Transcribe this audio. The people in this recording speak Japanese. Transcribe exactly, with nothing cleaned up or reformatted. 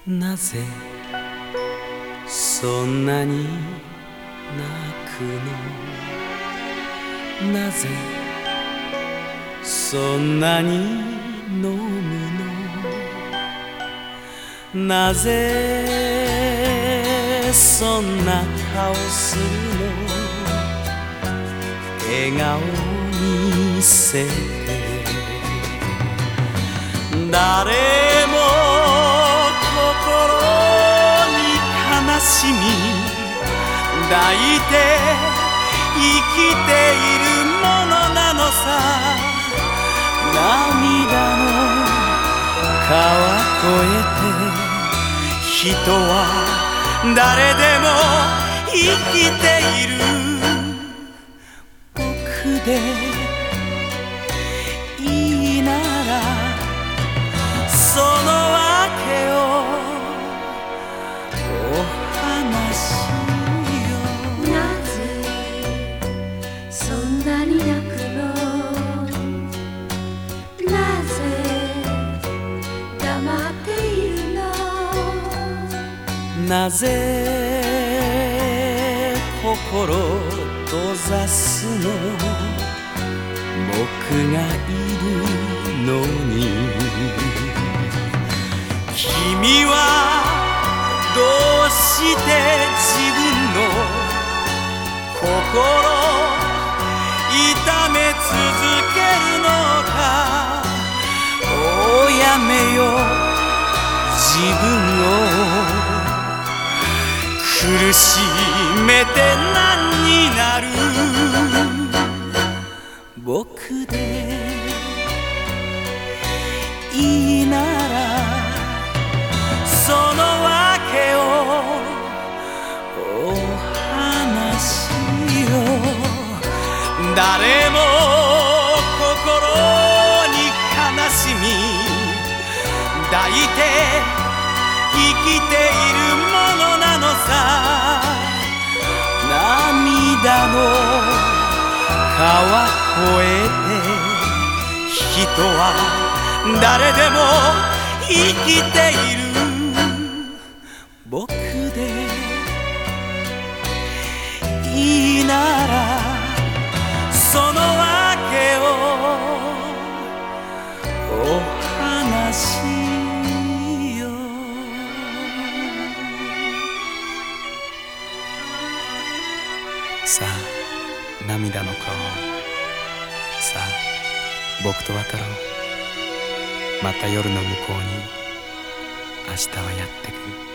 なぜそんなに泣くの、なぜそんなに飲むの、なぜそんな顔するの、笑顔にせて誰も心に悲しみ抱いて生きているものなのさ。涙の川越えて人は誰でも生きている。僕でいいならその訳をお話しよう。 なぜそんなに泣くの、なぜ黙っているの、 なぜ心閉ざすの、僕がいるのに。君はどうして自分の心痛め続けるのか。おやめよ自分を苦しめて何になる。僕でいいならその訳をお話しよう。誰も心に悲しみ抱いて生きているものなのさ。涙の川越えて人は誰でも生きている。僕でいいならその訳をお話しよう。さあ涙の顔、さあ僕と渡ろう。また夜の向こうに明日はやってくる。